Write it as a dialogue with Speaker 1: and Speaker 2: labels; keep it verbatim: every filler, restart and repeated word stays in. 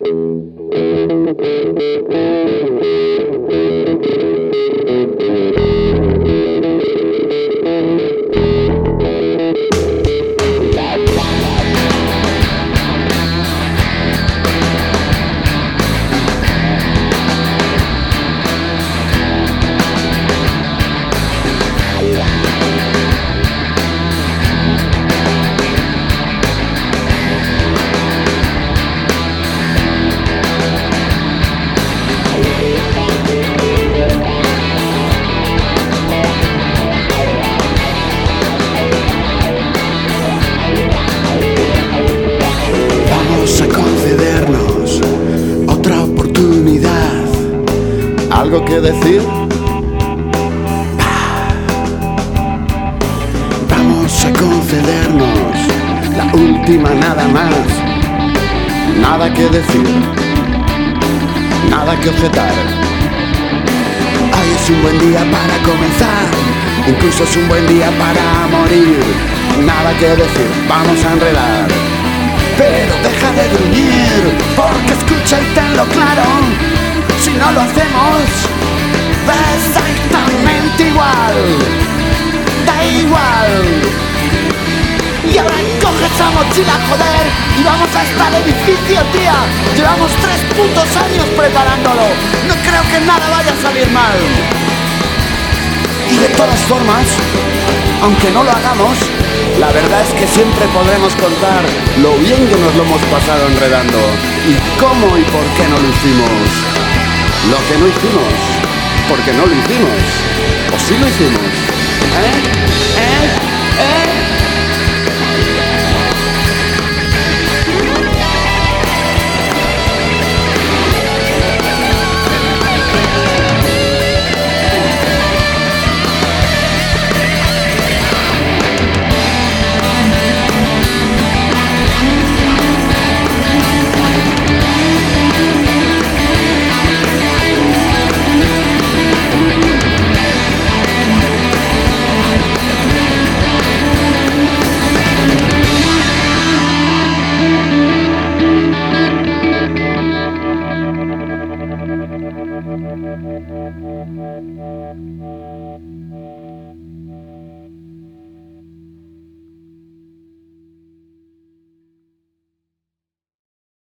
Speaker 1: ¿Algo que decir? Vamos a concedernos la última nada más. Nada que decir, nada que objetar. Hoy es un buen día para comenzar, incluso es un buen día para morir. Nada que decir, vamos a enredar. Pero deja de gruñir, porque escucha y tenlo claro. Si no lo hacemos, da exactamente igual, da igual. Y ahora coge esa mochila, joder, y vamos a este edificio, tía. Llevamos tres putos años preparándolo. No creo que nada vaya a salir mal. Y de todas formas, aunque no lo hagamos, la verdad es que siempre podremos contar lo bien que nos lo hemos pasado enredando y cómo y por qué no lo hicimos. Lo que no hicimos, porque no lo hicimos. ¿O sí lo hicimos? ¿Eh? ¿Eh? ¿Eh?
Speaker 2: Thank you.